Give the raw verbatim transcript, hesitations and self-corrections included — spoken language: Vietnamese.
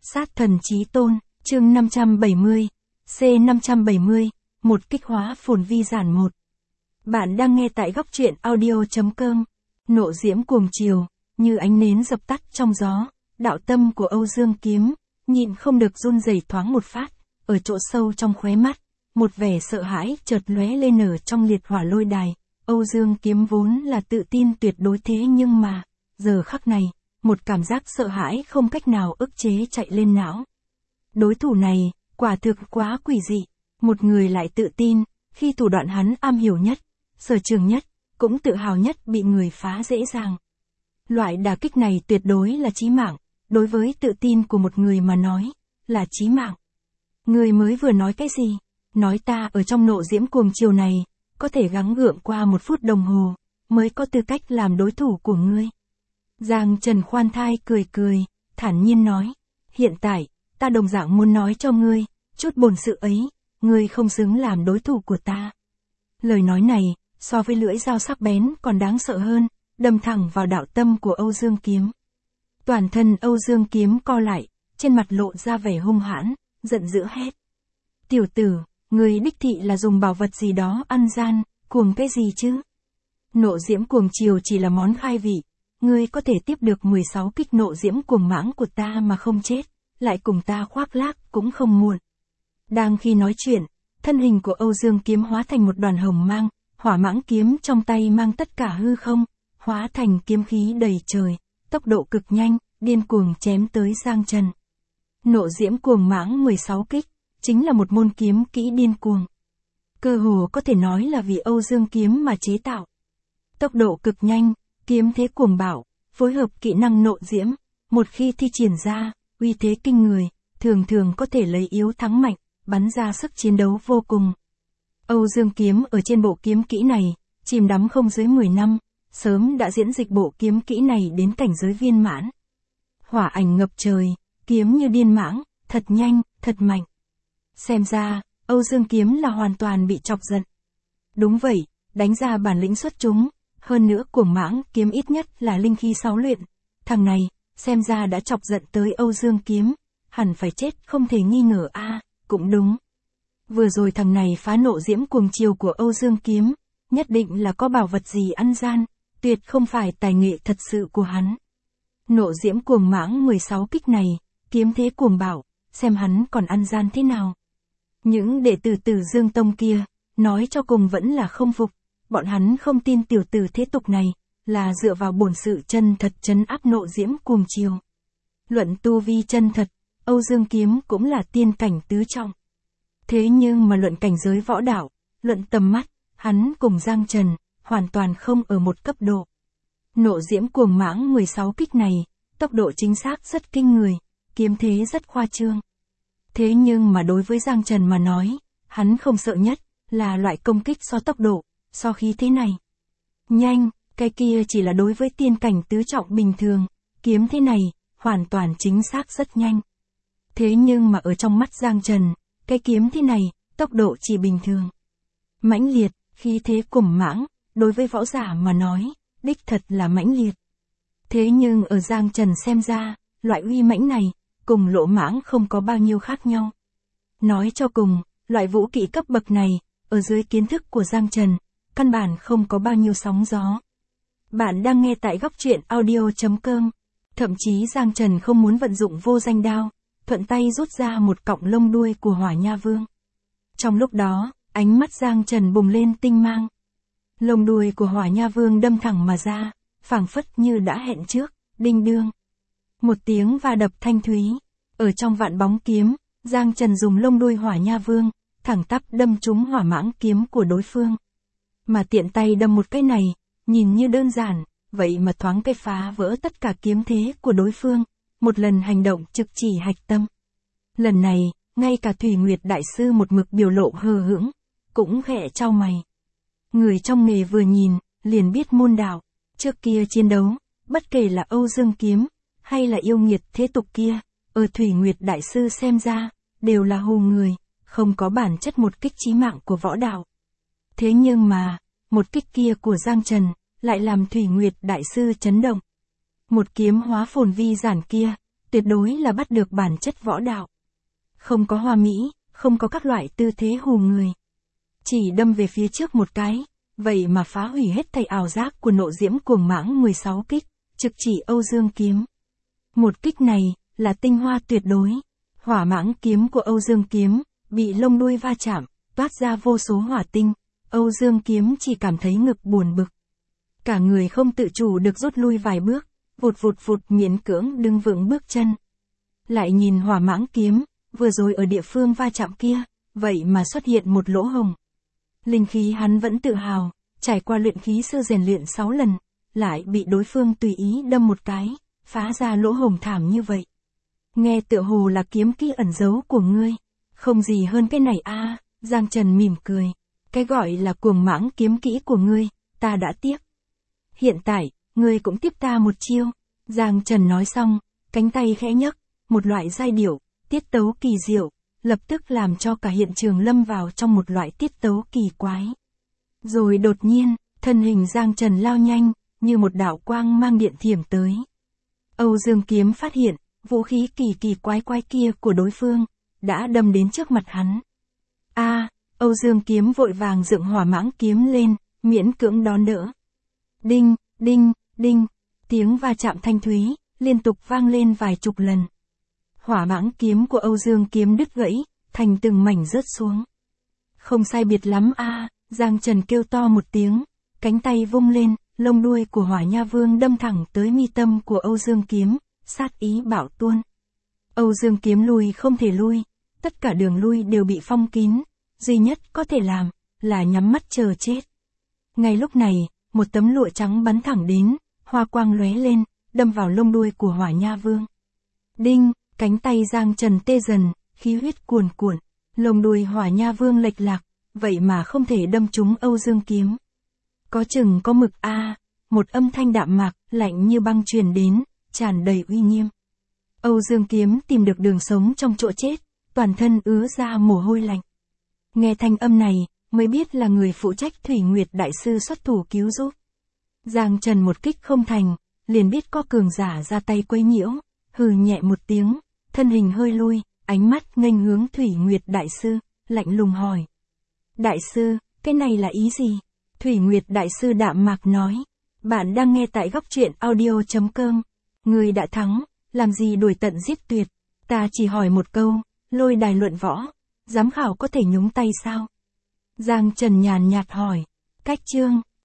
Sát thần chí tôn, chương năm trăm bảy mươi, C năm trăm bảy mươi, một kích hóa phồn vi giản một. Bạn đang nghe tại góc truyện audio.com. Nộ diễm cuồng chiều, như ánh nến dập tắt trong gió, đạo tâm của Âu Dương Kiếm, nhịn không được run rẩy thoáng một phát, ở chỗ sâu trong khóe mắt, một vẻ sợ hãi chợt lóe lên ở trong liệt hỏa lôi đài. Âu Dương Kiếm vốn là tự tin tuyệt đối thế nhưng mà, giờ khắc này, một cảm giác sợ hãi không cách nào ức chế chạy lên não. Đối thủ này, quả thực quá quỷ dị, một người lại tự tin, khi thủ đoạn hắn am hiểu nhất, sở trường nhất, cũng tự hào nhất bị người phá dễ dàng. Loại đả kích này tuyệt đối là chí mạng, đối với tự tin của một người mà nói, là chí mạng. Người mới vừa nói cái gì? Nói ta ở trong nộ diễm cuồng chiều này, có thể gắng gượng qua một phút đồng hồ, mới có tư cách làm đối thủ của ngươi. Giang Trần khoan thai cười cười, thản nhiên nói, hiện tại, ta đồng dạng muốn nói cho ngươi, chút bổn sự ấy, ngươi không xứng làm đối thủ của ta. Lời nói này, so với lưỡi dao sắc bén còn đáng sợ hơn, đâm thẳng vào đạo tâm của Âu Dương Kiếm. Toàn thân Âu Dương Kiếm co lại, trên mặt lộ ra vẻ hung hãn, giận dữ hét. Tiểu tử, ngươi đích thị là dùng bảo vật gì đó ăn gian, cuồng cái gì chứ? Nộ diễm cuồng chiều chỉ là món khai vị, ngươi có thể tiếp được mười sáu kích nộ diễm cuồng mãng của ta mà không chết, lại cùng ta khoác lác cũng không muộn. Đang khi nói chuyện, thân hình của Âu Dương Kiếm hóa thành một đoàn hồng mang, hỏa mãng kiếm trong tay mang tất cả hư không, hóa thành kiếm khí đầy trời, tốc độ cực nhanh, điên cuồng chém tới Giang Trần. Nộ diễm cuồng mãng mười sáu kích, chính là một môn kiếm kỹ điên cuồng. Cơ hồ có thể nói là vì Âu Dương Kiếm mà chế tạo. Tốc độ cực nhanh, kiếm thế cuồng bạo, phối hợp kỹ năng nộ diễm, một khi thi triển ra, uy thế kinh người, thường thường có thể lấy yếu thắng mạnh, bắn ra sức chiến đấu vô cùng. Âu Dương Kiếm ở trên bộ kiếm kỹ này, chìm đắm không dưới mười năm, sớm đã diễn dịch bộ kiếm kỹ này đến cảnh giới viên mãn. Hỏa ảnh ngập trời, kiếm như điên mãng, thật nhanh, thật mạnh. Xem ra, Âu Dương Kiếm là hoàn toàn bị chọc giận. Đúng vậy, đánh ra bản lĩnh xuất chúng, hơn nữa cuồng mãng kiếm ít nhất là linh khí sáu luyện. Thằng này, xem ra đã chọc giận tới Âu Dương Kiếm, hẳn phải chết không thể nghi ngờ a. À, cũng đúng. Vừa rồi thằng này phá nộ diễm cuồng chiều của Âu Dương Kiếm, nhất định là có bảo vật gì ăn gian, tuyệt không phải tài nghệ thật sự của hắn. Nộ diễm cuồng mãng mười sáu kích này, kiếm thế cuồng bạo, xem hắn còn ăn gian thế nào. Những đệ tử Tử Dương Tông kia, nói cho cùng vẫn là không phục, bọn hắn không tin tiểu tử thế tục này, là dựa vào bổn sự chân thật trấn áp nộ diễm cuồng chiều. Luận tu vi chân thật, Âu Dương Kiếm cũng là tiên cảnh tứ trọng. Thế nhưng mà luận cảnh giới võ đạo, luận tầm mắt, hắn cùng Giang Trần, hoàn toàn không ở một cấp độ. Nộ diễm cuồng mãng mười sáu kích này, tốc độ chính xác rất kinh người, kiếm thế rất khoa trương. Thế nhưng mà đối với Giang Trần mà nói, hắn không sợ nhất, là loại công kích so tốc độ, so khí thế này. Nhanh, cái kia chỉ là đối với tiên cảnh tứ trọng bình thường, kiếm thế này, hoàn toàn chính xác rất nhanh. Thế nhưng mà ở trong mắt Giang Trần, cái kiếm thế này, tốc độ chỉ bình thường. Mãnh liệt, khí thế cuồng mãng, đối với võ giả mà nói, đích thật là mãnh liệt. Thế nhưng ở Giang Trần xem ra, loại uy mãnh này, cùng lỗ mãng không có bao nhiêu khác nhau. Nói cho cùng, loại vũ kỹ cấp bậc này, ở dưới kiến thức của Giang Trần, căn bản không có bao nhiêu sóng gió. Bạn đang nghe tại góc truyện audio.com. Thậm chí Giang Trần không muốn vận dụng vô danh đao, thuận tay rút ra một cọng lông đuôi của Hỏa Nha Vương. Trong lúc đó, ánh mắt Giang Trần bùng lên tinh mang. Lông đuôi của Hỏa Nha Vương đâm thẳng mà ra, phảng phất như đã hẹn trước, đinh đương. Một tiếng va đập thanh thúy, ở trong vạn bóng kiếm, Giang Trần dùng lông đuôi Hỏa Nha Vương, thẳng tắp đâm trúng hỏa mãng kiếm của đối phương. Mà tiện tay đâm một cái này, nhìn như đơn giản, vậy mà thoáng cái phá vỡ tất cả kiếm thế của đối phương, một lần hành động trực chỉ hạch tâm. Lần này, ngay cả Thủy Nguyệt Đại Sư một mực biểu lộ hờ hững, cũng khẽ chau mày. Người trong nghề vừa nhìn, liền biết môn đạo, trước kia chiến đấu, bất kể là Âu Dương Kiếm, hay là yêu nghiệt thế tục kia, ở Thủy Nguyệt Đại Sư xem ra, đều là hù người, không có bản chất một kích chí mạng của võ đạo. Thế nhưng mà, một kích kia của Giang Trần, lại làm Thủy Nguyệt Đại Sư chấn động. Một kiếm hóa phồn vi giản kia, tuyệt đối là bắt được bản chất võ đạo. Không có hoa mỹ, không có các loại tư thế hù người. Chỉ đâm về phía trước một cái, vậy mà phá hủy hết thảy ảo giác của nộ diễm cuồng mãng mười sáu kích, trực chỉ Âu Dương Kiếm. Một kích này, là tinh hoa tuyệt đối. Hỏa mãng kiếm của Âu Dương Kiếm, bị lông đuôi va chạm, toát ra vô số hỏa tinh. Âu Dương Kiếm chỉ cảm thấy ngực buồn bực. Cả người không tự chủ được rút lui vài bước, vụt vụt vụt miễn cưỡng đứng vững bước chân. Lại nhìn hỏa mãng kiếm, vừa rồi ở địa phương va chạm kia, vậy mà xuất hiện một lỗ hồng. Linh khí hắn vẫn tự hào, trải qua luyện khí sư rèn luyện sáu lần, lại bị đối phương tùy ý đâm một cái, phá ra lỗ hồng thảm như vậy. Nghe tựa hồ là kiếm kỹ ẩn giấu của ngươi, không gì hơn cái này a. À, Giang Trần mỉm cười, cái gọi là cuồng mãng kiếm kỹ của ngươi, ta đã tiếp. Hiện tại, ngươi cũng tiếp ta một chiêu. Giang Trần nói xong, cánh tay khẽ nhấc, một loại giai điệu, tiết tấu kỳ diệu, lập tức làm cho cả hiện trường lâm vào trong một loại tiết tấu kỳ quái. Rồi đột nhiên, thân hình Giang Trần lao nhanh, như một đạo quang mang điện thiểm tới. Âu Dương Kiếm phát hiện, vũ khí kỳ kỳ quái quái kia của đối phương, đã đâm đến trước mặt hắn. A, à, Âu Dương Kiếm vội vàng dựng hỏa mãng kiếm lên, miễn cưỡng đón đỡ. Đinh, đinh, đinh, tiếng va chạm thanh thúy, liên tục vang lên vài chục lần. Hỏa mãng kiếm của Âu Dương Kiếm đứt gãy, thành từng mảnh rớt xuống. Không sai biệt lắm a, à, Giang Trần kêu to một tiếng, cánh tay vung lên, lông đuôi của Hỏa Nha Vương đâm thẳng tới mi tâm của Âu Dương Kiếm, sát ý bạo tuôn. Âu Dương Kiếm lui không thể lui, tất cả đường lui đều bị phong kín, duy nhất có thể làm, là nhắm mắt chờ chết. Ngay lúc này, một tấm lụa trắng bắn thẳng đến, hoa quang lóe lên, đâm vào lông đuôi của Hỏa Nha Vương. Đinh, cánh tay Giang Trần tê dần, khí huyết cuồn cuộn, lông đuôi Hỏa Nha Vương lệch lạc, vậy mà không thể đâm trúng Âu Dương Kiếm. Có chừng có mực a, à, một âm thanh đạm mạc, lạnh như băng truyền đến, tràn đầy uy nghiêm. Âu Dương Kiếm tìm được đường sống trong chỗ chết, toàn thân ứa ra mồ hôi lạnh. Nghe thanh âm này, mới biết là người phụ trách Thủy Nguyệt Đại Sư xuất thủ cứu giúp. Giang Trần một kích không thành, liền biết có cường giả ra tay quấy nhiễu, hừ nhẹ một tiếng, thân hình hơi lui, ánh mắt nghênh hướng Thủy Nguyệt Đại Sư, lạnh lùng hỏi. Đại sư, cái này là ý gì? Thủy Nguyệt Đại Sư đạm mạc nói. Bạn đang nghe tại góc truyện audio chấm com. Người đã thắng, làm gì đuổi tận giết tuyệt. Ta chỉ hỏi một câu, lôi đài luận võ, giám khảo có thể nhúng tay sao? Giang Trần nhàn nhạt hỏi. Cách chương,